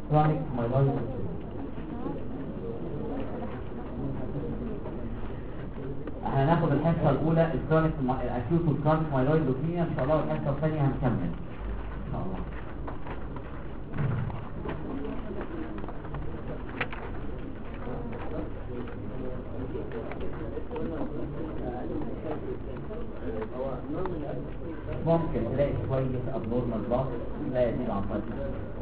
chronic myeloid احنا هناخد الحصه الاولى الكرونيك الاكيوت والكرونيك مايلويد لوكيميا ان شاء الله، والحصه الثانيه هنكمل ان شاء الله. ممكن تلاقي شويه ابنورمال بلاك لا يزيد عن طريق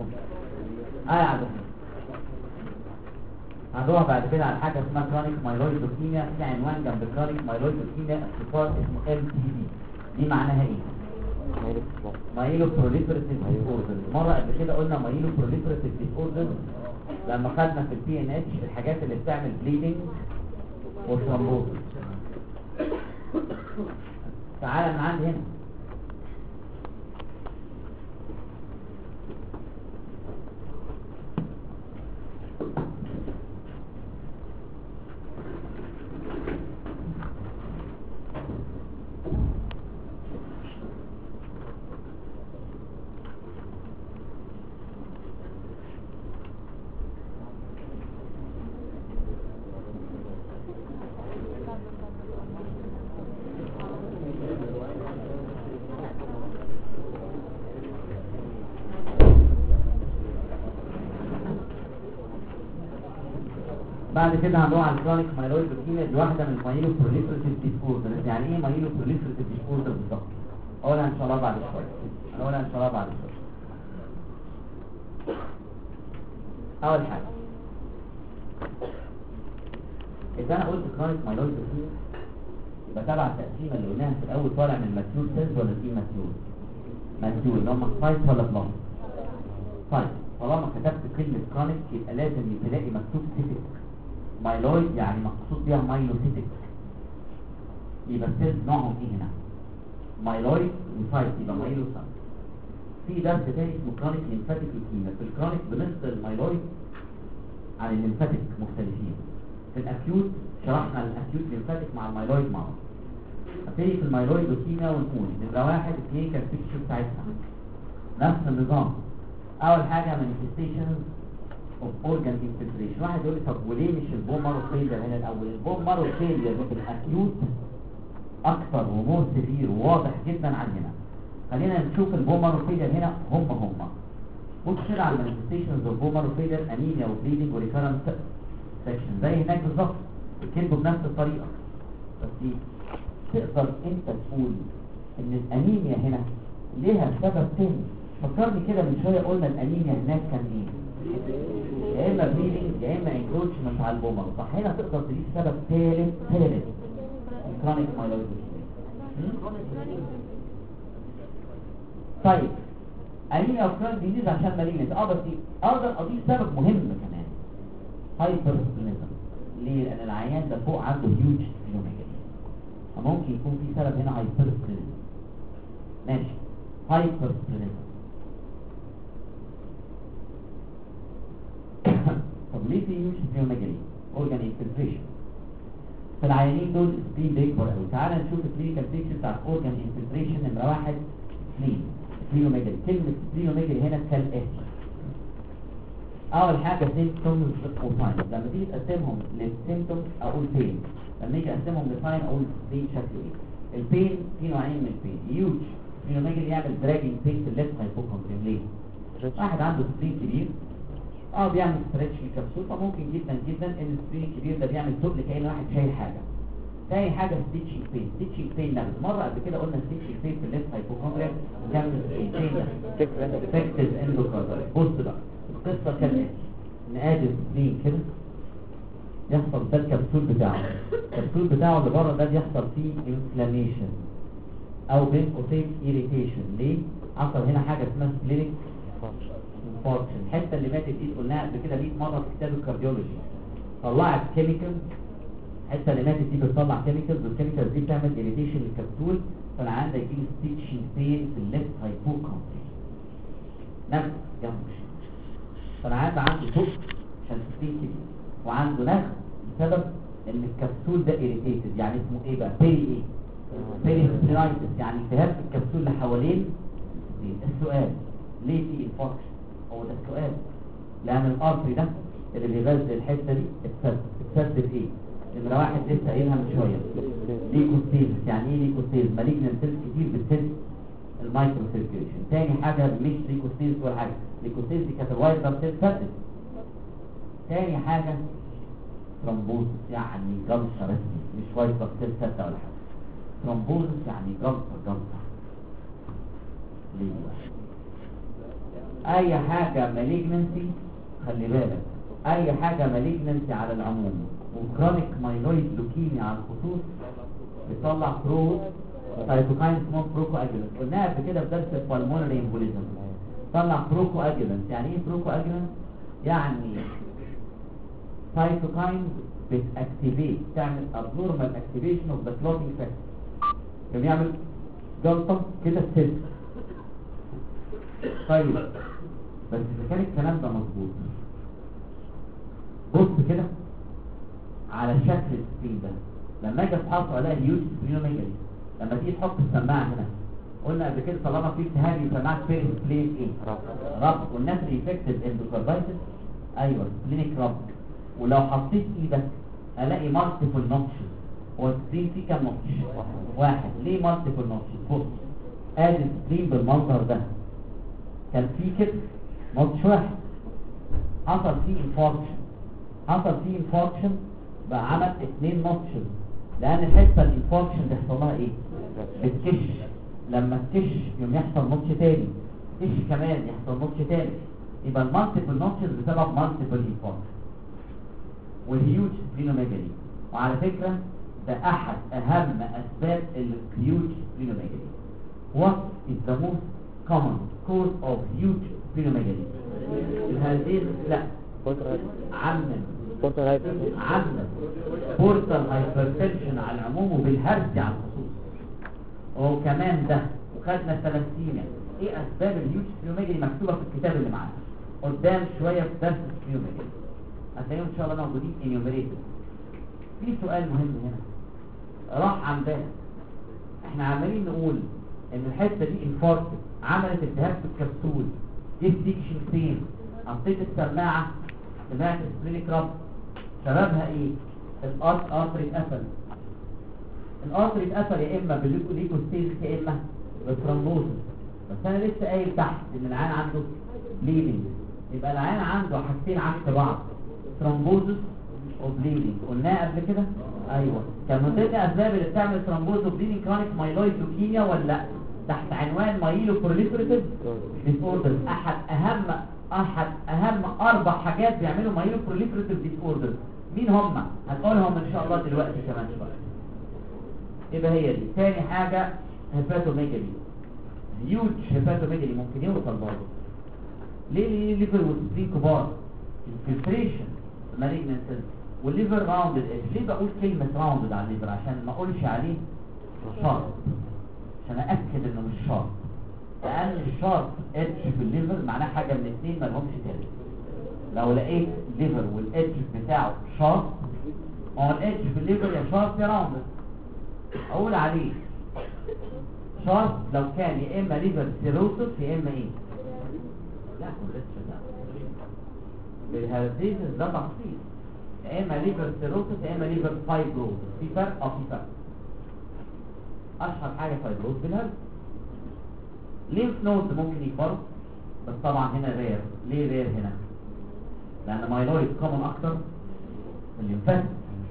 هنروح بعد كده على حاجه اسمها كرونيك مايلويد لوكيميا. في عنوان جنب كرونيك مايلويد لوكيميا اختصار اسمه MPD. دي معناها ايه؟ مايلو بروليفريتيف ديسوردر. مره قبل كده قلنا مايلو بروليفريتيف ديسوردر لما خدنا في PNH الحاجات اللي بتعمل بليدنج وثرومبوزس. تعالى من عندي هنا. بعد كده هنروح على الكرونيك مايلويد لوكيميا. دي واحده من المايلو بروليفريتيف ديسوردر. يعني ايه مايلو بروليفريتيف ديسوردر بالظبط؟ اقولها ان شاء الله بعد شويه. اول حاجه اذا انا قلت كرونيك مايلويد لوكيميا يبقى تبع التقسيمه اللي قلناها في الاول طالع من الماتيور سيلز ولا الاي ماتيور اللي هم سايت ولا بلان. طيب طالما كتبت كلمه كرونيك يبقى لازم تلاقي مكتوب سيتك مايلويد، يعني مقصود بيها مايلوسيتك. يبقى السيلز نوعهم ايه هنا؟ مايلويد وسايت، يبقى مايلوسايت. في درس تاني اسمه كرونيك ليمفاتيك لوكيميا. في الكرونيك بنفصل المايلويد عن الليمفاتيك مختلفين. في الاكيوت شرحنا الاكيوت ليمفاتيك مع المايلويد مع بعض. هبتدي في المايلويد لوكيميا ونقول نمره واحد الكلينيكال بيكتشر بتاعتها نفس النظام. اول حاجه مانيفستيشنز اوف اورجان انفلتريشن. واحد يقول لي طب وليه مش البون مارو فيلير هنا الاول؟ البون مارو فيلير في الاكيوت اكثر ومور سيفير وواضح جدا عن هنا. خلينا نشوف البون مارو فيلير هنا هم بص كده على المانيفستيشنز اوف بون مارو فيلير، انيميا وبليدنج وريكارنت سكشن زي هناك بالظبط، بيتكتبوا بنفس الطريقه. بس دي تقدر انت تقول ان الانيميا هنا ليها سبب تاني. فكرني كده من شويه قلنا الانيميا هناك كان ايه؟ يا اما بليدنج يا اما انكروتشمنت على البومر. صح، هنا تقدر تجيب سبب ثالث كرونيك مايلويد. طيب انيميا وكرونيك ديزيز عشان مالينس بس اقدر اضيف سبب مهم كمان، هايبرسبلينيزم. ليه؟ لان العيان ده فوق عنده هيوج سبلينوميجالي، فممكن يكون في سبب هنا هايبرسبلينيزم. ماشي، هايبرسبلينيزم. طب ليه في هيوج سبلينوميجالي؟ اورجان انفلتريشن. في العيانين دول سبلين بيكبر قوي. تعالى نشوف الكلينيكال بيكتشر بتاع اورجان انفلتريشن. نمره واحد سبلينوميجالي. كلمه سبلينوميجالي هنا كالاتي. اول حاجه سيمبتومز وساينز. لما تيجي تقسمهم للسيمبتومز اقول بين، لما يجي اقسمهم لساين اقول بين شكله ايه. البين في نوعين من البين. هيوج سبلينوميجالي يعمل دراجنج بين في الليفت هايبوكوندريم. ليه؟ واحد عنده سبلين كبير بيعمل ستريتش في الكبسول، فممكن جدا جدا ان السبلين الكبير ده بيعمل تقل كأن واحد شايل حاجه. تاني حاجه ستيتشنج بين. ستيتشنج بين نفس مره قبل كده قلنا ستيتشنج بين في الليفت هايبوكوندريم كان ستيتشنج بين افكتد اندوكاردايل. بص بقى القصه كالاتي، نقاد السبلين كده يحصل ده الكبسول بتاعه اللي بره ده بيحصل فيه انفلاميشن او بين قوسين ايريتيشن. ليه؟ حصل هنا حاجه اسمها سبلينيك انفاركشن. الحته اللي ماتت دي قلناها قبل كده 100 مره في كتاب الكارديولوجي. طلعت كيميكال، الحته اللي ماتت دي بتطلع كيميكالز، والكيميكالز دي بتعمل ايريتيشن للكبسول، فالعيان ده يجيله ستيتشنج بين في الليفت هايبوكوندريم نفس جنبه. فالعيان ده عنده فوق عشان سبلين كبير، وعنده نفس بسبب ان الكبسول ده ايريتيتد. يعني اسمه ايه بقى؟ بيري سبلينايتس، يعني التهاب في الكبسول اللي حوالين. السؤال ليه في انفاركشن؟ هو ده السؤال. لان الارتري ده اللي بيغذي الحته دي اتسد بايه؟ نمره واحد لسه قايلها من شويه، ليكوستيز. يعني ايه ليكوستيز؟ مالجنان سيلز كتير بتسد المايكرو سيركيوليشن. تاني حاجه مش ليكوستيز ولا حاجه، ليكوستيز دي كانت الوايت بلاد سيل سدت. تاني حاجه ترومبوزس، يعني جلطه رسمي، مش وايت بلاد سيل سدت ولا حاجه. ترومبوزس يعني جلطه. ليه؟ اي حاجه مالجنانسي، خلي بالك، اي حاجه مالجنانسي على العموم وكرونيك مايلويد لوكيميا على الخصوص بتطلع سايتوكاين اسمه بروكو اجولانت. قلناها قبل كده في درس البالمونري امبوليزم. طلع بروكو اجولانت. يعني ايه بروكو اجولانت؟ يعني سايتوكاين بتاكتيفيت، تعمل ابنورمال اكتيفيشن اوف ذا كلوتينج فاكتور، يعني يعمل جلطه كده السيل. طيب بس اذا كان الكلام ده مظبوط، بص كده على شكل السكرين ده. لما اجي افحصه الاقي هيوج سبلينوميجالي. لما تيجي تحط السماعه هنا، قلنا قبل كده طالما في التهاب يسمعك في سبلين ايه؟ رب. والناس اللي انفكتد اندوكاردايتس، ايوه سبلينيك رب. ولو حطيت ايدك الاقي مالتيبل نوتشز. هو السكرين فيه كام نوتش؟ واحد. ليه مالتيبل نوتشز؟ بص ادي السكرين بالمنظر ده، كان فيه كده نوتش واحد، حصل فيه انفاركشن بقى عمل 2 نوتشز، لان الحته الانفاركشن بيحصل لها ايه؟ بتكش. لما تكش يوم يحصل نوتش تاني، تكش كمان يحصل نوتش تاني، يبقى المالتيبل نوتشز بسبب مالتيبل انفاركشن. والهيوج سبلينوميجالي، وعلى فكره ده احد اهم اسباب الهيوج سبلينوميجالي. What is the most common cause of huge splenomegaly؟ الهالدين لا عمم بورتال هايبرتنشن على العموم وبالهرسي على الخصوص. وكمان ده وخدنا ثلاثيميا. ايه اسباب الهيوج سبلينوميجالي؟ مكتوبه في الكتاب اللي معانا قدام شويه في درس السبلينوميجالي، هتلاقيهم ان شاء الله موجودين انيوميريتد. في سؤال مهم هنا راح عن بالك. احنا عمالين نقول ان الحته دي انفاركت، عملت التهاب في الكبسول، دي ستيكشن فين، حطيت السماعه سمعت سبلينيك رب، سببها ايه؟ الارتري اتقفل. الارتري اتقفل يا اما بالليكوستيز يا اما بالثرومبوزس. بس انا لسه قايل تحت ان العيان عنده بليدنج، يبقى العيان عنده حاجتين عكس بعض، ثرومبوزس وبليدنج. قلناها قبل كده؟ ايوه. كان من ضمن الاسباب اللي بتعمل ثرومبوز وبليدنج كرونيك مايلويد لوكيميا ولا لا؟ تحت عنوان مايلو بروليفريتيف ديسوردر. احد اهم 4 حاجات بيعملوا مايلو بروليفريتيف ديسوردر. مين هم؟ هنقولهم ان شاء الله دلوقتي كمان شويه. يبقى هي دي. تاني حاجه هيباتوميجالي، هيوج هيباتوميجالي ممكن يوصل برضه. ليه الليفر والسبلين كبار؟ الفلتريشن مالجنسز والليفر راوندد ايدج. ليه بقول كلمه راوندد على الليفر؟ عشان ما اقولش عليه شارب، عشان ااكد انه مش شارب. لان الشارب ايدج في الليفر معناه حاجه من الاثنين ما لهمش تالت. لو لقيت الليفر والايدج بتاعه شارب، هو الايدج في الليفر يا شارب يا راوندد، اقول عليه شارب لو كان يا اما ليفر سيروسس يا اما ايه؟ لا كوليسترول لا، بالهالديز ده تخصيص، يا اما ليفر سيروسس يا اما ليفر فايبروز. في فرق؟ في فرق. اشهر حاجه فايبروز بالهالد. ليمف نود ممكن يكبروا، بس طبعا هنا رير. ليه رير هنا؟ لان مايلويد كومن اكتر في الليمفات.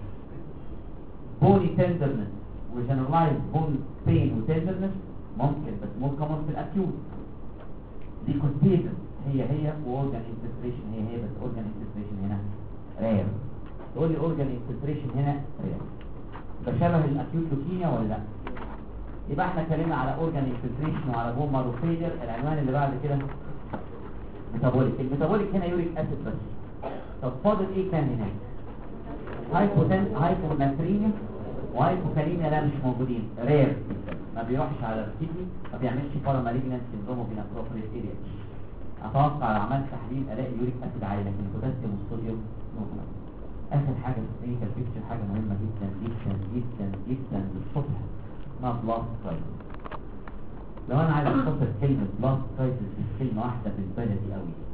بوني تندرنس وجنرالايز بون بين وتندرنس ممكن، بس مور كومن في الاكيوت. ليكوستيزن هي واورجان انفلتريشن هي بس اورجان انفلتريشن هنا رير. تقول لي اورجان انفلتريشن هنا رير، ده شبه الاكيوت لوكيميا ولا لا؟ يبقى احنا اتكلمنا على اورجان انفلتريشن وعلى بون مارو فيلير. العنوان اللي بعد كده ميتابوليك. الميتابوليك هنا يوريك اسيد بس. طب فاضل ايه كان هناك؟ هايبوناتريميا وهايبوكاليميا لا مش موجودين، رير، ما بيروحش على الكدني، ما بيعملش باراماليجنانت سيندروم وبينابروبريت اريا. اتوقع لو عملت تحليل الاقي يوريك اسيد عالي لكن البوتاسيوم والصوديوم موجود. اخر حاجه في الكلينيكال بيكتشر حاجه مهمه جدا جدا جدا جدا للصبح اسمها بلاست كرايسيس. لو انا عايز اختصر كلمه بلاست كرايسيس في كلمه واحده بالبلدي قوي،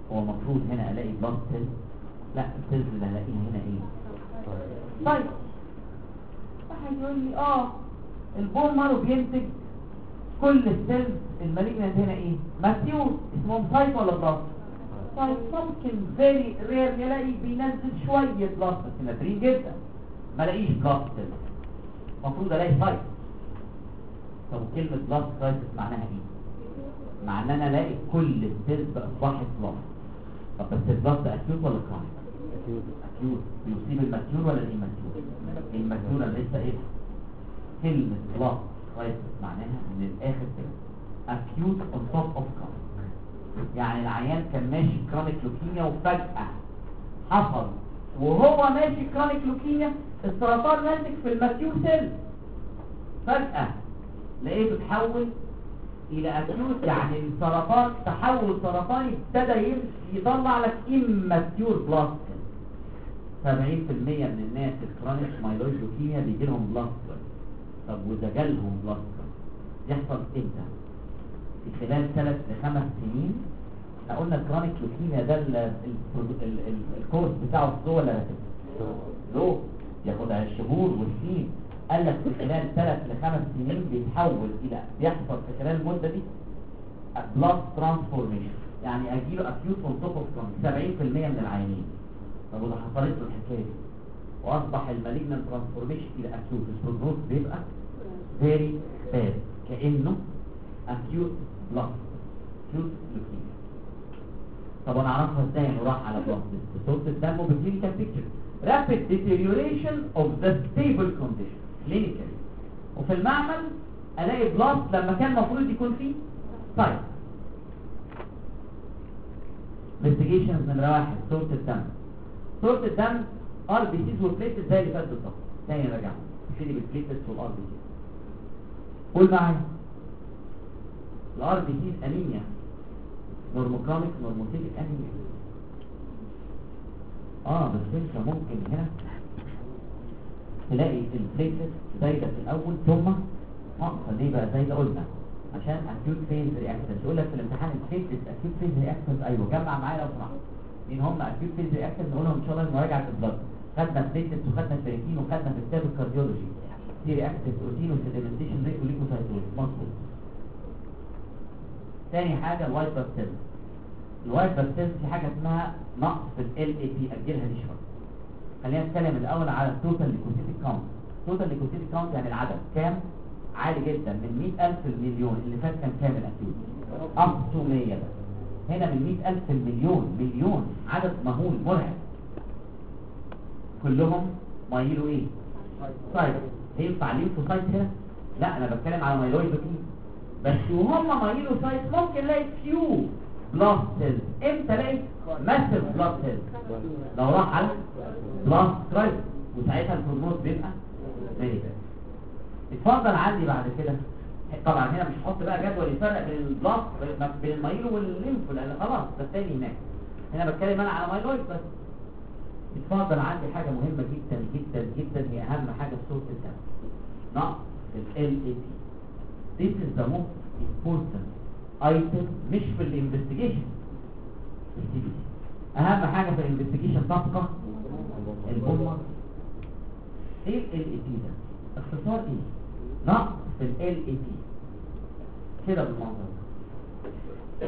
هو المفروض هنا الاقي بلاد سيل، لا السيلز اللي هلاقيها هنا ايه؟ طيب واحد يقول لي البون مارو بينتج كل السيلز المالجنت هنا ايه؟ ماتيور، اسمهم سايت ولا بلاد؟ طيب ممكن فيري رير يلاقي بينزل شويه بلاد بس نادرين جدا، ما الاقيش بلاد سيلز، المفروض الاقي سايت. طب كلمه بلاد سايت معناها ايه؟ معناه انا الاقي كل السيلز اصبحت بلاد. طب بس البلاد ده اكيوت ولا كرونيك؟ اكيوت. بيصيب الماتيور ولا الاماتيور؟ الماتيور اللي لسه ايه؟ كلمه بلاد سايت معناها من الاخر كده اكيوت اون توب اوف كرونيك. يعني العيان كان ماشي كرونيك لوكيميا وفجأة حصل وهو ماشي كرونيك لوكيميا السرطان ماسك في الماتيور سيل، فجأة لقيته تحول الى اكيوت، يعني السرطان تحول سرطاني ابتدى يطلع لك اماتيور بلاست سيل. 70% من الناس الكرونيك مايلويد لوكيميا بيجي لهم بلاست سيل. طب وإذا جالهم بلاست سيل يحصل امتى؟ في خلال 3 ل 5 سنين. احنا قلنا الكرونيك لوكيميا ده الكورس بتاعه سلو ولا راتب؟ سلو، ياخد شهور وسنين. قال لك في خلال 3 ل 5 سنين بيتحول الى، بيحصل في خلال المده دي بلاد ترانسفورميشن، يعني اجيله اكيوت اون توب اوف كرونيك 70% من العيانين. طب وده حصلت له الحكايه دي واصبح المالجنان ترانسفورميشن الى اكيوت، البروجنوز بيبقى فيري باد، كانه اكيوت بلاد اكيوت لوكيميا. طب انا اعرفها ازاي انه راح على بلاد؟ بصوره الدم وبكلينيكال بيكتشر. rapid deterioration of the stable condition clinically. وفي المعمل الاقي بلاد لما كان المفروض يكون فيه طيب. investigations نمرة 1 صورة الدم. صورة الدم ار بي سيز وبليتس زي اللي فات بالظبط. تاني نرجع نبتدي بالبليتس والار بي سيز. قول معايا الار بي سيز انيميا نورموكرونيك نورموتيك انيميا. بس انت ممكن هنا تلاقي البليتس زايده في الاول ثم ناقصه. ليه بقى زايده؟ قلنا عشان اكيوت فيز رياكشن. يقول لك في الامتحان البليتس اكيوت فيز رياكشن. ايوه جمع معايا لو سمحت مين هم اكيوت فيز رياكشن، نقولهم ان شاء الله المراجعه في البلد. خدنا بليتس وخدنا فيريتين وخدنا في كتاب الكارديولوجي سي رياكتيف بروتين وسيديمنتيشن ريت وليكوسايتوز. مظبوط. ثاني حاجه الوايت بلاد سيلز. الوايت بلاد سيلز في حاجه اسمها نقص في ال اي بي، اجلها دي شويه. خلينا نتكلم الاول على التوتال ليكوسيتيك كاونت. التوتال ليكوسيتيك كاونت يعني العدد كام؟ عالي جدا، من 100,000 المليون. اللي فات كان كام الاكيوت؟ up to 100 بس. هنا من 100,000 المليون، مليون، عدد مهول مرعب. كلهم مايلو ايه؟ طيب هينفع ليمفوسايت هنا؟ لا انا بتكلم على مايلويد لوكيميا بس. وهم مايلو سايت ممكن الاقي فيو بلاد سيلز. امتى الاقي ماسيف بلاد سيلز؟ لو راح على بلاد كرايس، وساعتها البروجنوز بيبقى فيري باد. اتفضل عندي بعد كده. طبعا هنا مش هحط بقى جدول يفرق بين البلاد بين المايلو والليمفو لان خلاص ده الثاني هناك. هنا بتكلم انا على مايلويد بس. اتفضل عندي حاجه مهمه جدا جدا جدا، هي اهم حاجه في صوره الدم، نقص ال اي بي. This is the most important item مش في الانفستيجيشن. اهم حاجه في الانفستيجيشن تبقى البومه. ايه ال اي بي ده؟ اختصار ايه؟ نقص في ال اي بي كده بالمنظر ده.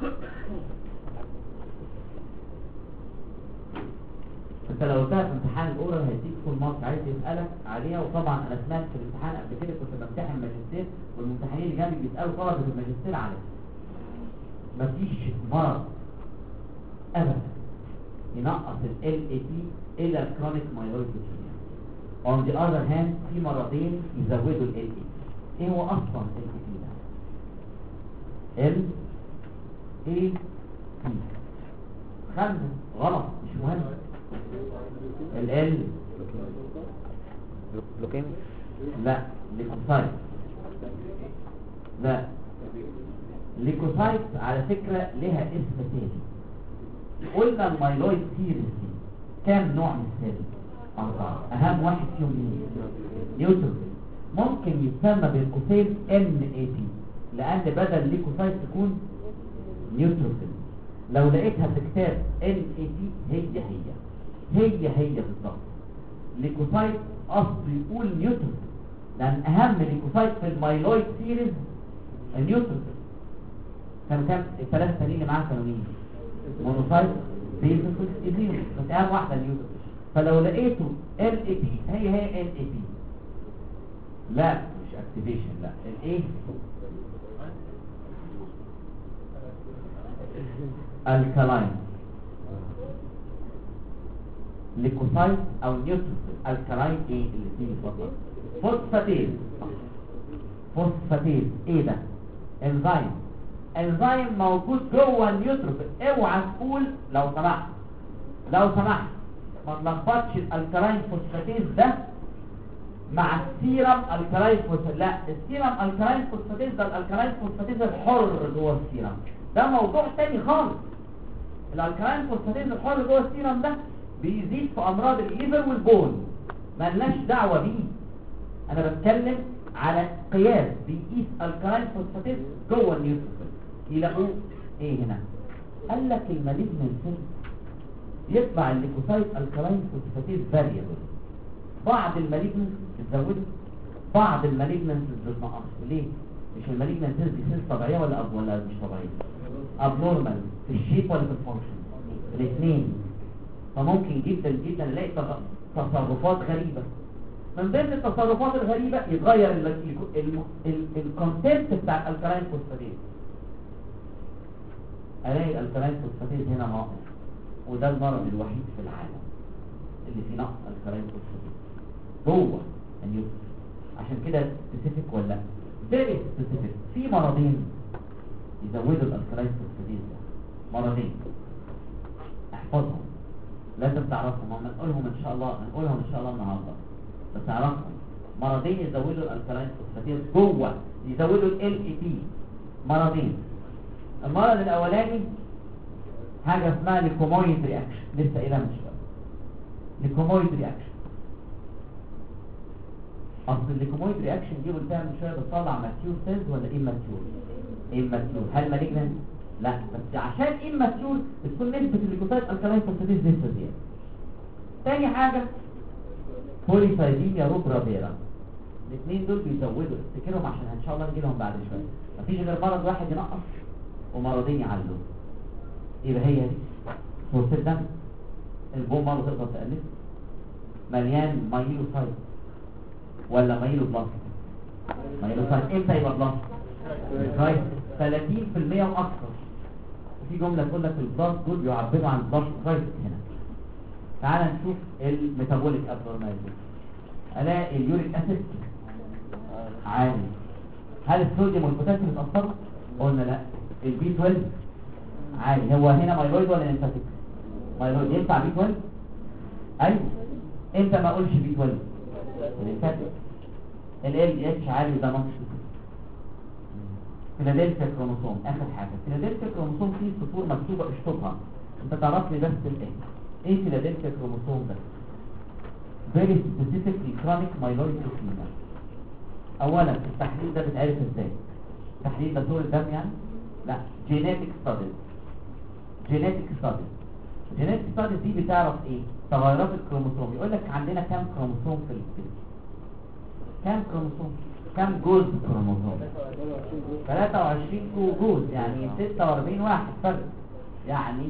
انت لو قلتها في امتحان الاورال هيديك فول مارك، عايز يسالك عليها. وطبعا انا سمعت في الامتحان قبل كده كنت بمتحن ماجستير والممتحنين اللي جنبي بيسالوا طلبه الماجستير عليها. مفيش مرض ابدا ينقص ال اي بي الا الكرونيك مايلويد لوكيميا. on the other hand في مرضين يزودوا ال اي بي. ايه هو اصلا ال اي بي ده؟ ال اي بي 5 غلط مش مهم. ال لوكيميا لا ليكوسايت. لا ليكوسايت على فكرة لها اسم تاني. قلنا المايلويد سيريس كام نوع من السيل؟ 4. اهم واحد فيهم ايه؟ نيوتروفيل. ممكن يسمى بالقوسين NAP لان بدل ليكوسايت تكون نيوتروفيل. لو لقيتها في كتاب NAT هي بالظبط. ليكوسايت اصله يقول نيوتروفيل، لان اهم ليكوسايت في المايلويد سيريز النيوتروفيل. كام الثلاثه الثانيين اللي معاها كانوا مين؟ مونوسايت، بيزوفيل، ايزينوفيل، بس اهم واحده النيوتروفيل. فلو لقيته NAT هي NAT. لا مش اكتيفيشن، لا الايه الكالاين ليكوسايت او نيوتروفيل. الكالاين ايه الاثنين اتفضل. فوسفاتيز ايه ده؟ انزيم موجود جوه النيوتروفيل. اوعى تقول لو سمحت ما تلخبطش الالكالاين فوسفاتيز ده مع السيرم الكالاين فوسفاتيز. لا، السيرم الكالاين فوسفاتيز ده الالكالاين فوسفاتيز الحر جوه السيرم، ده موضوع تاني خالص. الالكالاين فوسفاتيز الحر جوه السيرم ده بيزيد في امراض الليفر والبون، مالناش دعوه بيه. انا بتكلم على قياس بيقيس الكالاين فوسفاتيز جوه النيوتروفيل. يلاقوه ايه هنا؟ قال لك المالجنان سيل يطلع الليكوسايت الكالاين فوسفاتيز فاريبل. بعض المالجنان بتزوده، بعض المالجنان بتنقصه. ليه؟ مش المالجنان سيل دي سيل طبيعيه ولا مش طبيعيه؟ ابنورمال في الشيب ولا في الفانكشن؟ الاثنين. فممكن جدا جدا نلاقي تصرفات غريبه. من ضمن التصرفات الغريبه يتغير الكونتنت بتاع الكالاين فوسفاتيز. الاقي الكالاين فوسفاتيز هنا ناقص، وده المرض الوحيد في العالم اللي فيه نقص الكالاين فوسفاتيز جوه النيوتروفيل. عشان كده سبيسيفيك ولا لا؟ فيري سبيسيفيك. في مرضين يزودوا الالكالاين فوسفاتيز ده، مرضين احفظهم لازم تعرفهم، هنقولهم ان شاء الله النهارده. بس تعرفهم مرضين يزودوا الالكالاين فوسفاتيز جوه، يزودوا LAT. مرضين. المرض الاولاني حاجه اسمها ليكومويد رياكشن، لسه قايلها من شويه. ليكومويد رياكشن، اصل الليكومويد رياكشن دي قلتها من شويه بتطلع ماتيور سيلز ولا اماتيور؟ هل مالجنان؟ لا، بس عشان اماتيور بتكون نسبه الليكوسايت الكالاين فوسفاتيز لسه زياده. تاني حاجه بوليسايديميا روبرا فيرا. الاثنين دول بيزودوا، افتكرهم عشان ان شاء الله نجي لهم بعد شويه. مفيش غير مرض واحد ينقص ومرضين يعلوا. يبقى هي دي صورة الدم. البون مرض تقدر تقلب مليان مايلوسايت ولا مايلوبلاست؟ مايلوسايت. امتى يبقى بلاست؟ 30% واكثر. وفي جمله تقول لك البلاست دول بيعبروا عن بلاست سايت. هنا تعال نشوف الميتابوليك ابنورماليتي. الاقي اليوريك اسيد عالي. هل الصوديوم والبوتاسيوم اتاثروا؟ قلنا لا. البي 12 عالي. هو هنا مايلويد ولا ليمفاتيك؟ مايلويد. ينفع بي 12؟ ايوه. انت ما اقولش بي 12 ليمفاتيك. LDH عالي، ده نقص. فيلادلفيا كروموسوم. اخر حاجه فيلادلفيا كروموسوم فيه سطور مكتوبه اشطبها انت تعرف لي بس ايه فيلادلفيا كروموسوم ده؟ very specifically chronic myeloid leukemia. اولا التحليل ده بيتعرف ازاي؟ التحليل ده صورة دم يعني؟ لا، genetic studies دي بتعرف ايه؟ تغيرات الكروموسوم. يقول لك عندنا كام كروموسوم في الجسم؟ كام كروموسوم؟ كام جزء كروموسوم؟ 23 جزء، يعني 46 واحد فرق، يعني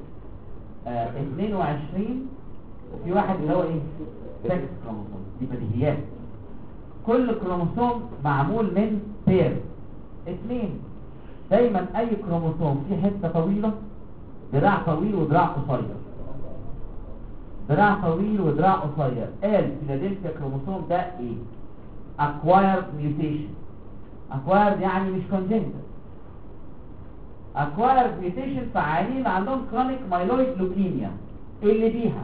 22. وفي واحد اللي هو ايه؟ 6 كروموسوم. دي بديهيات. كل كروموسوم معمول من بير 2. دايما اي كروموسوم فيه حته طويله، ذراع طويل وذراع قصير، ذراع طويل وذراع قصير. قال فيلادلفيا كروموسوم ده ايه؟ acquired mutation. acquired يعني مش congenital. acquired mutation في عيانين عندهم chronic myeloid leukemia اللي بيها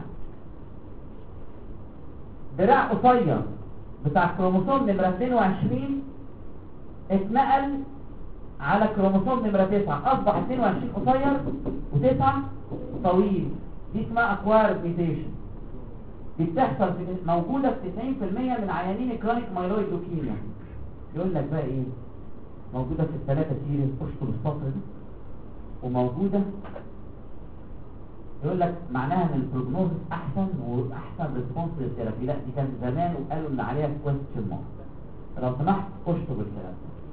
ذراع قصير بتاع كروموسوم نمرة 22 اتنقل على كروموسوم نمرة 9، اصبح 22 قصير و9 طويل. دي اسمها acquired mutation. دي بتحصل موجودة في 90% من عيانين الكرونيك مايلويد لوكيميا. يقول لك بقى ايه؟ موجودة في الثلاثة سيريز، اشطب السطر دي، وموجودة يقول لك معناها ان البروجنوز احسن واحسن ريسبونس للثيرابي. لا دي كان زمان وقالوا ان عليها كويستشن مارك. لو سمحت اشطب الكلام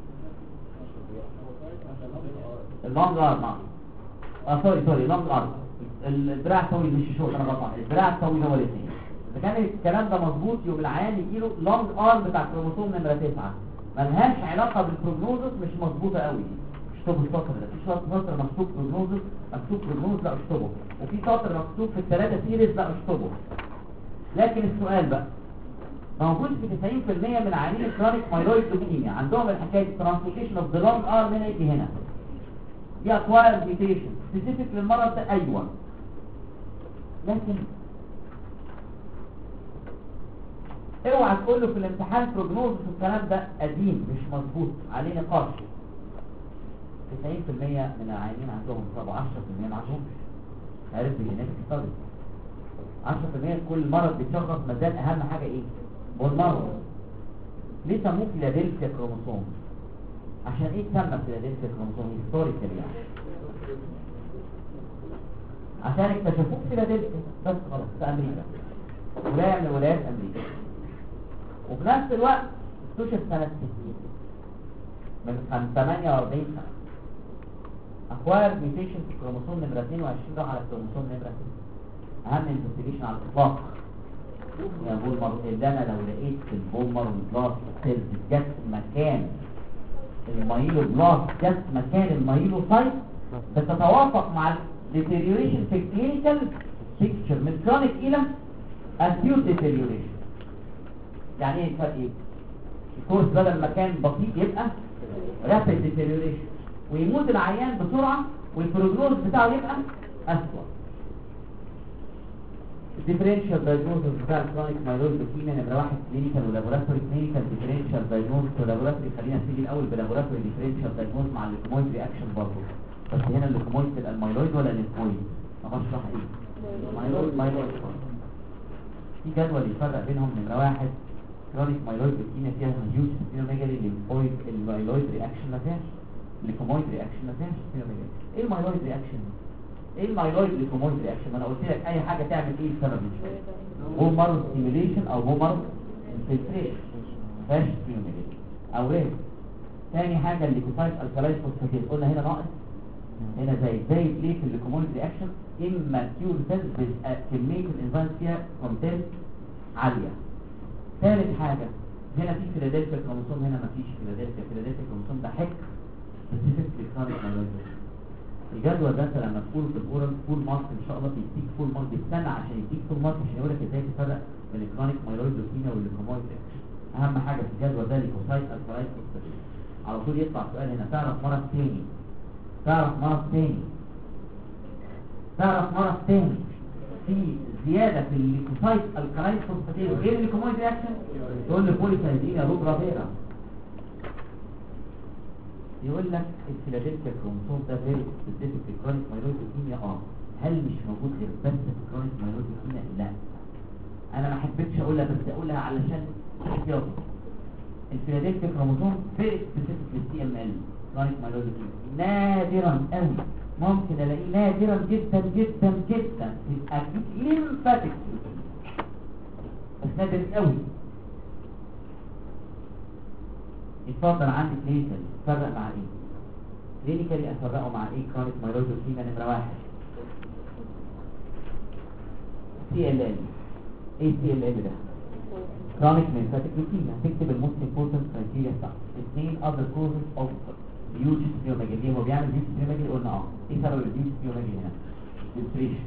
اللونج ارم. سوري لونج ارم. الدراع الطويل مش شورت، انا غلطان. الدراع الطويل هو الاثنين. اذا كان الكلام ده مظبوط يوم العيان يجيله لونج ارم بتاع الكروموسوم نمره 9 ملهاش علاقه بالبروجنوزس، مش مظبوطه قوي دي. اشطبوا السطر ده. في سطر مكتوب بروجنوزس، مكتوب بروجنوز، لا اشطبه. وفي سطر مكتوب في الثلاثه سيريز، لا اشطبه. لكن السؤال بقى موجود في 90% من عيانين الكرونيك مايلويد لوكيميا عندهم الحكايه ترانسلوكيشن اوف ذا لونج ارم هنا يجي هنا. دي اكوايرد ميوتيشن سبيسيفيك للمرض ده. ايوه لكن اوعى تقول له في الامتحان بروجنوز والكلام ده قديم مش مظبوط عليه نقاش. 90% من العيانين عندهم طب 10% ما عندهمش. عارف بالجينيتك ستادي 10% كل مرض بيتشخص مازال اهم حاجه ايه؟ والمرض. ليه سموه فيلادلفيا كروموسوم؟ عشان ايه تسمى فيلادلفيا كروموسوم هيستوريكال يعني؟ عشان اكتشفوه في فيلادلفيا بس خلاص في امريكا، ولايه من ولايات امريكا. وفي نفس الوقت اكتشف سنه 60 من 48 سنه اكوايرد ميوتيشن في كروموسوم نمره 22 راح على الكروموسوم نمره 6. اهم انفستيجيشن على الاطلاق يا بولمر. اللي انا لو لقيت في البولمر والبلاست سيلز جت مكان المايلو بلاست، جت مكان المايلو سايت، بتتوافق مع الديتيريوريشن في الكلينيكال بيكتشر من كرونيك الى اكيوت ديتيريوريشن. يعني ايه الفرق؟ ايه الكورس بدل ما كان بسيط يبقى رابيد ديتيريوريشن ويموت العيان بسرعه والبروجنوز بتاعه يبقى اسوء. الديفرنشال دايجنوستس بتاع الكرونيك مايلويد لوكيميا نمره 1 كلينيكال ولابوراتوري. كلينيكال ديفرنشال دايجنوستس ولابوراتوري. خلينا نبتدي الاول بلابوراتوري ديفرنشال دايجنوستس مع الليكومويد رياكشن برضه. بس هنا الليكومويد تبقى المايلويد ولا الليكومويد؟ ما بشرح ايه؟ مايلويد. في جدول يفرق بينهم. نمره 1 كرونيك مايلويد لوكيميا فيها هيوج سبينوميجالي. الليمفويد المايلويد رياكشن ما فيهاش. الليكومويد رياكشن ما فيهاش سبينوميجالي. ايه المايلويد رياكشن؟ ايه المايلويد ليكومويد رياكشن؟ ما انا قلت لك اي حاجه تعمل ايه السبب مش بومر ستيميوليشن او بومر انفلتريشن فاش سبينوميجالي او ريد. ثاني حاجه الليكوسايت الكالايد فوسفاتيز. قلنا هنا ناقص هنا زي ليه في الليكومويد رياكشن اما كيور سيلز كميه الانزيم فيها كونتنت عاليه. ثالث حاجه هنا في فيلادلفيا كروموسوم، هنا ما فيش فيلادلفيا كروموسوم ده حك سبيسيفيك للكرونيك مايلويد. الجدول ده انت لما تقول في الاورال فول مارك ان شاء الله بيديك فول مارك. بيستنى عشان يديك فول مارك عشان يقول لك ازاي تفرق بين الكرونيك مايلويد لوكيميا والليكومويد رياكشن. اهم حاجه في الجدول ده ليكوسايت الكالايد فوسفاتيز. على طول يطلع سؤال هنا. تعرف مرض تاني في زياده في الليكوسايت الكالايد فوسفاتيز غير الليكومويد رياكشن؟ تقول لي بوليسايدين يا روبرا فيرا. يقول لك الفيلادلفيا كروموسوم ده غير سبيسيفيك في كرونيك مايلويد لوكيميا. هل مش موجود غير بس في كرونيك مايلويد لوكيميا؟ لا. انا ما حبيتش اقولها بس اقولها علشان احتياطي. الفيلادلفيا كروموسوم غير سبيسيفيك للسي ام ال كرونيك مايلويد لوكيميا. نادرا قوي ممكن الاقيه، نادرا جدا جدا جدا في اكيد ليمفاتيك بس نادر قوي. يتفضل عندي كلينيكال تفرق مع ايه؟ كلينيكالي افرقه مع ايه؟ كرونيك مايلويد لوكيميا نمره 1 سي ال ال. ايه سي ال ال ده؟ كرونيك ليمفاتيك لوكيميا. تكتب الموست امبورتنت كرايتيريا بتاعته. 2 اذر كوزز اوف هيوج سبينوميجالي. هو بيعمل هيوج سبينوميجالي قلنا ايه سبب الهيوج سبينوميجالي هنا؟ فلتريشن.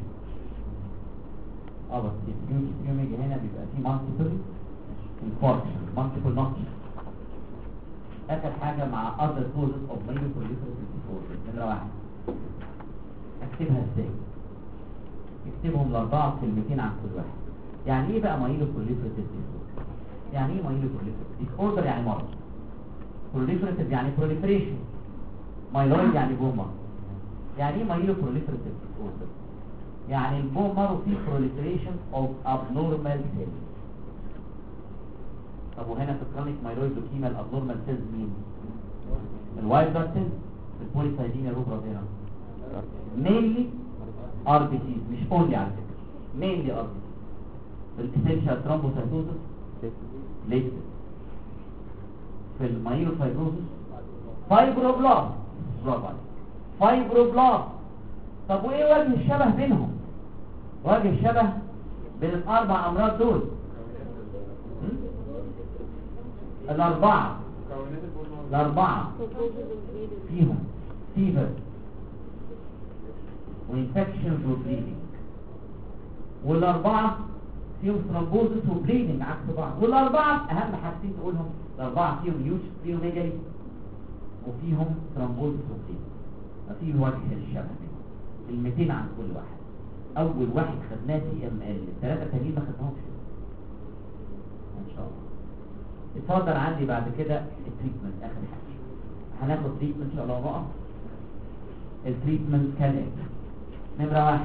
بس الهيوج سبينوميجالي هنا بيبقى فيه مالتيبل انفاركشن، مالتيبل نوكشن. اخر حاجه مع other causes of myeloproliferative disorder نمره 1. اكتبها ازاي؟ اكتبهم الاربعه كلمتين عن كل واحد. يعني ايه بقى myeloproliferative disorder؟ يعني ايه myeloproliferative disorder؟ يعني مرض. proliferative يعني proliferation. myeloid يعني بومر. يعني ايه myeloproliferative disorder؟ يعني البومر فيه proliferation of abnormal cells. طب وهنا في الكرونيك مايلويد لوكيميا الابنورمال سيلز مين؟ الوايت بلاد سيلز. البوليسايدين يا روبرا فيرا مينلي ار بي سيز مش اونلي على فكره، مينلي قصدي في الاسينشال ثرومبوسايتوزس ليست، في المايلوفايبروزس فايبروبلاست، برافو عليك فايبروبلاست. طب وايه وجه الشبه بينهم؟ وجه الشبه بين الاربع امراض دول الاربعه فيهم فيفر وانفكشنز وبليدنج، والاربعه فيهم ثرومبوزس وبليدنج عكس بعض، والاربعه اهم حاجتين تقولهم، الاربعه فيهم هيوج سبلينوميجالي وفيهم ثرومبوزس وبليدنج، ففي وجه الشبه بينهم كلمتين عن كل واحد. اول واحد خدناه سي ام ال، الثلاثه التانيين ما خدناهمش ان شاء الله. اتفضل عندي بعد كده التريتمنت، اخر حاجه هناخد تريتمنت ان شاء الله بقى. التريتمنت كالاتي: نمره 1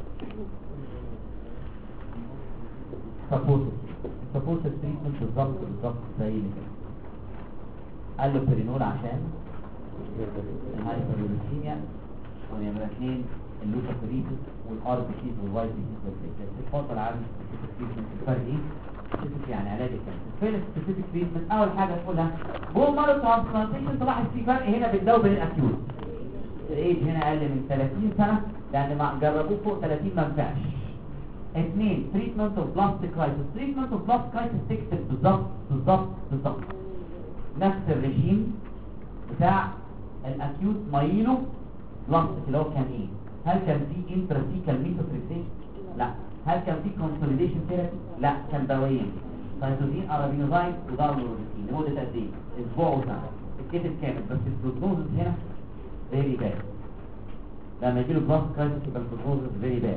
سبورت تريتمنت بالظبط زي كده. قال له بيرينول عشان الهايبروليسيميا، ونمره 2 اللوكوفوريسيس والار بي سيز والواي بي سيز والبليتلت. اتفضل عندي التريتمنت الفرق ايه؟ يعني علاج الكانسر. فين السبيسيفيك تريتمنت؟ اول حاجه تقولها بون مارو ترانسبلانتيشن. تلاحظ في فرق هنا بين وبين الاكيوت. الايج هنا اقل من 30 سنه لان ما جربوه فوق 30 ما نفعش. 2 تريتمنت اوف بلاستيك كرايسيس. تريتمنت اوف بلاستيك كرايسيس تكتب بالظبط نفس الرجيم بتاع الاكيوت مايلو بلاستيك اللي هو كان ايه؟ هل كان في انتراسيكال ميثوتريكسين؟ لا. هل كان في كونسوليديشن ثيرابي؟ لا، كان دوايين، سايتوزين ارابينوزايد ودارلوروزين لمده قد ايه؟ اسبوع وسنه. الكتب كامل، بس البروجنوزس هنا فيري باد. لما يجيله بلاست كرايسيس يبقى البروجنوزس فيري باد.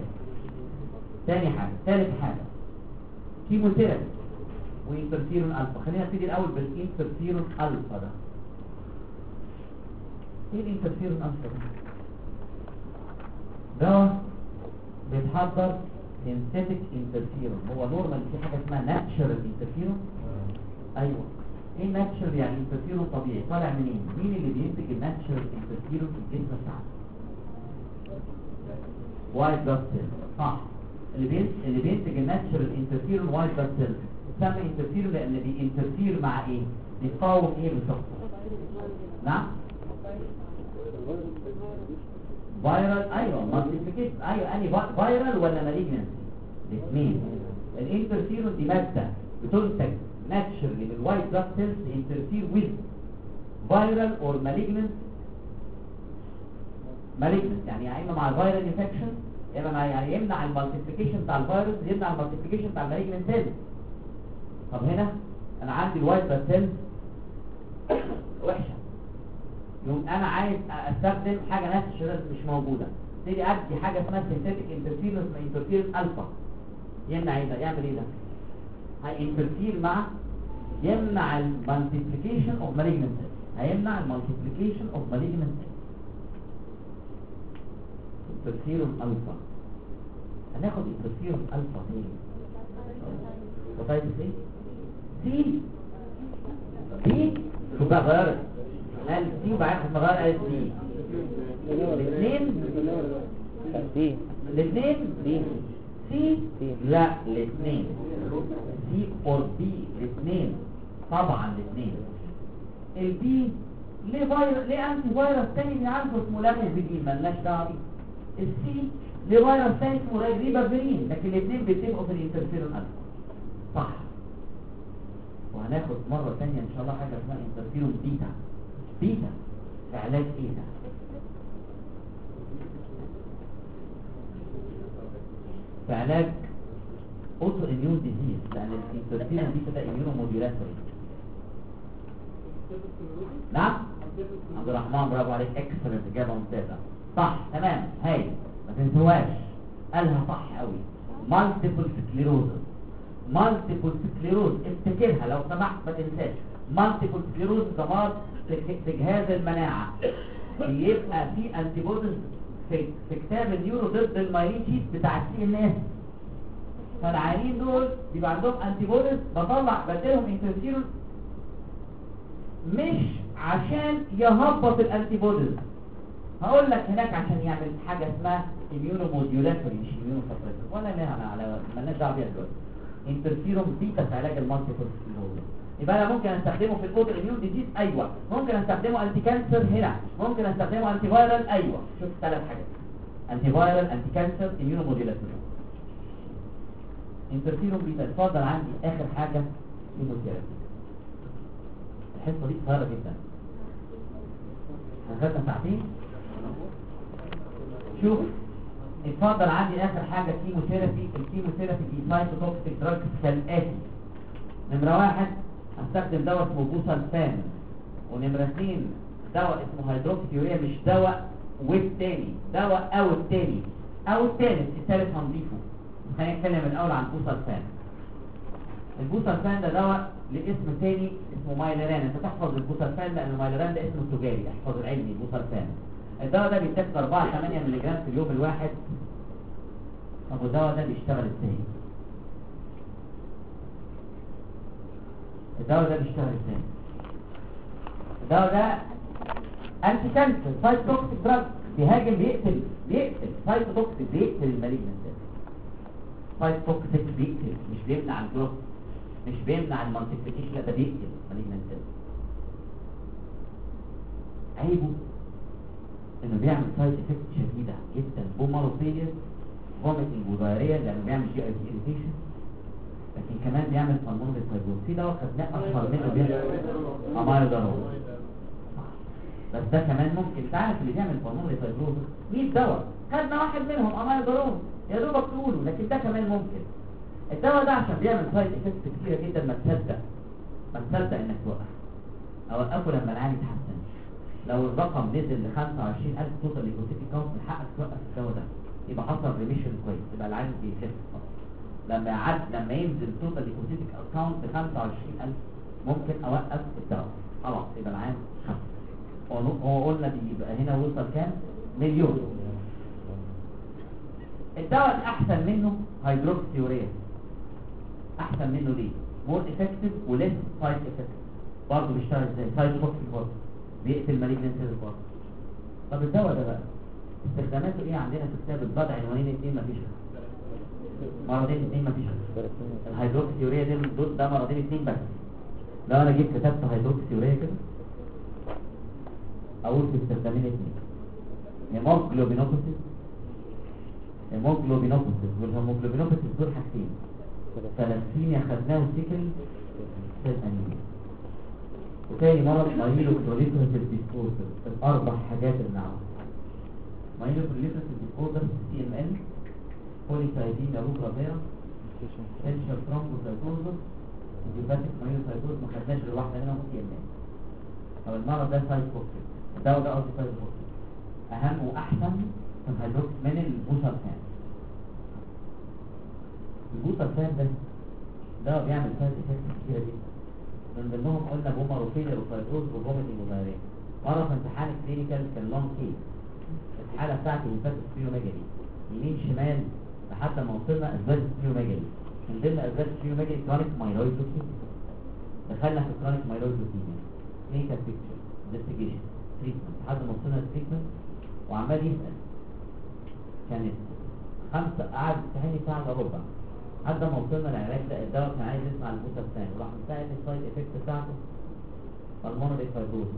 ثالث حاجه كيموثيرابي وانترفيرون الفا. خلينا نبتدي الاول بالانترفيرون الفا. ده ايه الانترفيرون الفا ده؟ بيتحضر سينثيتك انترفيرون. هو نورمال في حاجه اسمها ناتشرال انترفيرون. ايوه، ايه ناتشرال؟ يعني انترفيرون طبيعي طالع منين؟ مين اللي بينتج الناتشرال انترفيرون في الجسم بتاعنا؟ وايت بلاد سيل، صح. اللي بينتج الناتشرال انترفيرون وايت بلاد سيل. يسمى انترفيرون لان بينترفير مع ايه؟ بيقاوم ايه بالظبط؟ نعم، فايرال. ايوه مالتيبليكيشن. ايوه، اني فايرال ولا مالجنس؟ الاثنين. الانترفيرون دي ماده بتنتج ناتشرالي من الوايت بلاد سيلز انترفير ويز فايرال اور مالجنس. يعني يا اما مع الفايرال انفكشن، يا اما يعني يمنع المالتيبليكيشن بتاع الفيروس، يمنع المالتيبليكيشن بتاع المالجنس سيلز. طب هنا انا عندي الوايت بلاد سيلز وحشه، يوم انا عايز استخدم حاجه ناتشرال مش موجوده، ابتدي ادي حاجه اسمها سينثيتك انترفيرون، اسمها انترفيرون الفا. يمنع ايه ده؟ يعمل ايه ده؟ هينترفير مع، يمنع المالتيبليكيشن اوف مالجنس، هيمنع المالتيبليكيشن اوف مالجنس. انترفيرون الفا. هناخد انترفيرون الفا فين؟ هيباتايتس ايه؟ سي. دي شو بقى غيرت؟ قال سي وبعد ما غير قال سي. الاثنين سي. لا، الاثنين سي اور بي. الاثنين طبعا الاثنين. البي ليه فيروس، ليه انتي فيروس تاني بنعرفه اسمه لاموفيدين، مالناش دعوه بيه. السي ليه فيروس تاني اسمه ريبافيرين، لكن الاثنين بيتفقوا في الانترفيرون الفا، صح. وهناخد مره ثانيه ان شاء الله حاجه اسمها انترفيرون بيتا. بيتا في علاج ايه ده؟ في علاج اوتو اميون ديزيز، لان الانترفيرون بيتا ده اميونو موديولاتوري. نعم عبد الرحمن، برافو عليك، اكسلنت، اجابه ممتازه، صح تمام. هاي ما تنسوهاش، قالها صح قوي. مالتيبل سكليروز. مالتيبل سكليروز افتكرها لو سمحت، ما تنساش. مالتيبل سكليروز ده مرض في جهاز المناعه، بيبقى في انتي بوديز في كتاب النيورو ضد المايلين شيت بتاع السي ان اس. فالعيانين دول بيبقى عندهم انتي بوديز، بديلهم انترفيرون مش عشان يهبط الانتي بوديز. هقول لك هناك عشان يعمل حاجه اسمها immunomodulatory مش immunosuppressive ولا لها على مالناش دعوه بيها دلوقتي. انترفيرون بيتا في علاج المالتيبل سكليروز. يبقى انا ممكن استخدمه في الاوتو اميون ديزيز، ايوه. ممكن استخدمه انتي كانسر، هنا. ممكن استخدمه انتي فايرال، ايوه. شوف 3 حاجات: انتي فايرال، انتي كانسر، immunomodulatory. انترفيرون بيتا. اتفضل عندي اخر حاجه كيموثيرابي. الحصه دي صغيره جدا، هنخدنا ساعتين. شوف اتفضل عندي اخر حاجه كيموثيرابي. الكيموثيرابي دي سايتوتوكسيك دراجز كالاتي: نمره 1 هستخدم دواء اسمه بوسالفان، ونمره 2 دواء اسمه هيدروكسيوريا، مش دواء والتاني دواء او التاني او التالت هنضيفه. خلينا نتكلم الاول عن بوسالفان. البوسالفان ده دواء لاسم تاني اسمه مايلران. انت تحفظ البوسالفان لان المايلران ده اسمه تجاري، احفظ العلمي بوسالفان. الدواء ده بيتاخد 4-8 ملغ في اليوم الواحد. طب الدواء ده بيشتغل ازاي؟ الدواء ده انتي كانسر، سايتوتوكسيك دراج، بيهاجم، بيقتل سايتوتوكسيك، بيقتل المالجنت سيل. سايتوتوكسيك بيقتل، مش بيمنع الجروث، مش بيمنع المالتيبليكيشن، لا ده بيقتل المالجنت سيل. عيبه انه بيعمل سايد افكت شديده جدا، بومالوفيليا، فوميتنج ودايريا، لانه بيعمل جي اي تي اريتيشن، لكن كمان بيعمل بالمونري فايبروز. في دواء خدناه اشهر منه بيعمل امايلودارون، بس ده كمان ممكن. تعرف اللي بيعمل بالمونري فايبروز 100 دواء، خدنا واحد منهم امايلودارون يا دوبك تقوله، لكن ده كمان ممكن. الدواء ده عشان بيعمل سايد افكت كتيره جدا، ما تصدق انك توقف. اوقفه لما العيان يتحسن. لو الرقم نزل ل 25,000 توتال ليكوسيتيك كاونت، من حقك توقف الدواء ده، يبقى حصل ريميشن كويس، يبقى العيان بيخف. لما ينزل توتال ليكوسيتيك كاونت ب 25,000 ممكن اوقف الدواء، خلاص يبقى العيان خف. هو قلنا بيبقى هنا وصل كام؟ مليون. الدواء الاحسن منه هيدروكسيوريا. احسن منه ليه؟ مور افكتيف وليس سايد افكت. برضه بيشتغل ازاي؟ سايتوتوكسيك برضه، بيقتل مالجنت سيلز برضه. طب الدواء ده بقى استخداماته ايه عندنا في كتاب البضع؟ عنوانين 2 مفيش غير. مرضين 2 مفيش غير. الهيدروكسيوريا ده مرضين 2 بس. لو انا جيت كتبت هيدروكسيوريا كده اقول في استخدامين 2: هيموجلوبينوباثي والهيموجلوبينوباثي دول حاجتين: ثلاثيميا خدناه وسيكل سيل انيميا، وتاني مرض مايلوبروليفريتيف ديسوردر. الاربع حاجات اللي نعرفها: مايلوبروليفريتيف ديسوردر، سي ام ال، بوليسايديميا روبرا فيرا، سنشال ثرومبوسايتوزس، ديباتيك مايلوسايتوز. ما خدناش غير واحده منهم، سي ام ال. طب المرض ده سايتوكسيك، الدواء ده قصدي سايتوكسيك، اهم واحسن من البوسالفان. البوسالفان ده بيعمل سايد افكت كتيره جدا، من ضمنهم قلنا بوماروفيليا وفايبروز وفوميتنج ودايريا. مره في امتحان الكلينيكال كان لونج كيس، الحاله بتاعتي هيباتيك سبلينوميجالي، يمين شمال لحد ما وصلنا اسباب سبلينوميجالي. من ضمن اسباب سبلينوميجالي كرونيك مايلويد لوكيميا. دخلنا في كرونيك مايلويد لوكيميا، كلينيكال بيكتشر، انفستيجيشن، تريتمنت، لحد ما وصلنا للتريتمنت. وعمال يسال، كانت 5 قعد يمتحني ساعه الا ربع لحد ما وصلنا للعلاج ده. الدواء كان عايز يسمع البوسالفان، وراح مساعد السايد افكت بتاعته بالمونري فايبروز،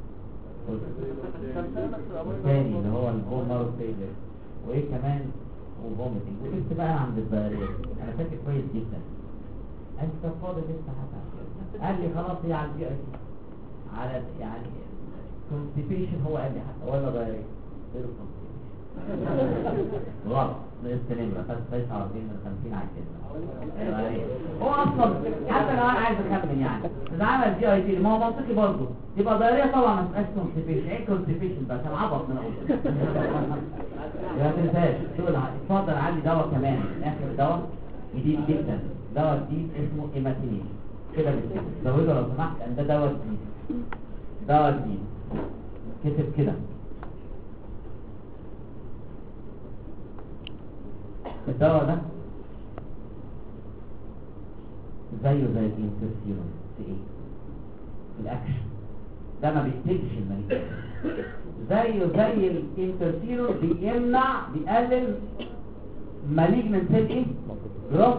والثاني اللي هو البوماروفيليا، وايه كمان، وفوميتنج. وقفت بقى عند الدايريا. انا فاكر كويس جدا، انت فاضل لسه حتى قال لي خلاص هي على الجي اي تي، على يعني كونستيبيشن. هو قال لي حتى ولا دايريا غلط. نستلمها بس 49 من 50 على كده. هو اصلا حتى لو انا عايز اخمن يعني اذا عمل جي اي تي، ما هو منطقي برضه يبقى دايريه طبعا، ما تبقاش كونستيبيشن. ايه كونستيبيشن بقى؟ كان عبط من اول. ما تنساش تقول اتفضل عندي دواء كمان، اخر دواء جديد جدا، دواء جديد اسمه ايماتينين كده بالكده، زوده لو سمحت، ان ده دواء جديد، كتب كده. الدواء ده زيه زي الانترفيرون في ايه؟ الاكشن. ده ما بيقتلش المالجنان زي الانترفيرون بيقلل malignant cell ايه growth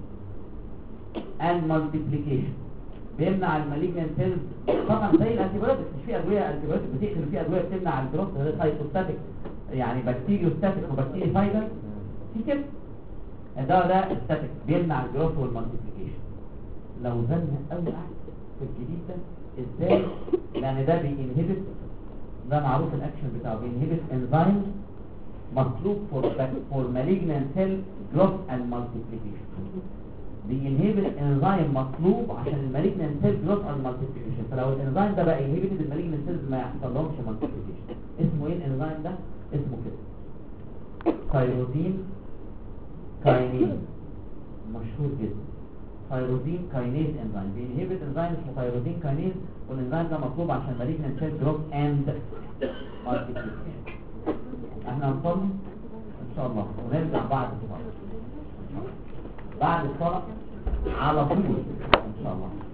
and multiplication، بيمنع المالجنان سيلز طبعا زي الانتيبيوتيك. مش في ادويه انتيبيوتيك بتقتل، في ادويه بتمنع الجروث غير سايتوستاتيك يعني بكتيريوستاتيك وبكتيري فايدر في كده. ده ستاتيك بيمنع الجروث والمالتيبيكيشن. لو زلنا قوي في الجديد ده ازاي؟ لان ده بينهبت، ده معروف الاكشن بتاعه، بينهبت انزيم مطلوب فور مالجنان سيل جروث اند مالتيبيكيشن. بينهبت انزيم مطلوب عشان المالجنان سيل جروث اند مالتيبيكيشن. فلو الانزيم ده بقى ينهبت المالجنان سيلز ما يحصلهمش مالتيبيكيشن. اسمه ايه الانزيم ده؟ اسمه كده تايروزين كاينيز، مشهور جدا. تايروزين كاينيز انزيم بينهبت انزيم اسمه تايروزين كاينيز، والانزيم ده مطلوب عشان مالجنان سيل جروث اند مالتيبيكيشن. احنا هنصلي ان شاء الله ونرجع بعد الصلاه، بعد الصلاه على طول ان شاء الله.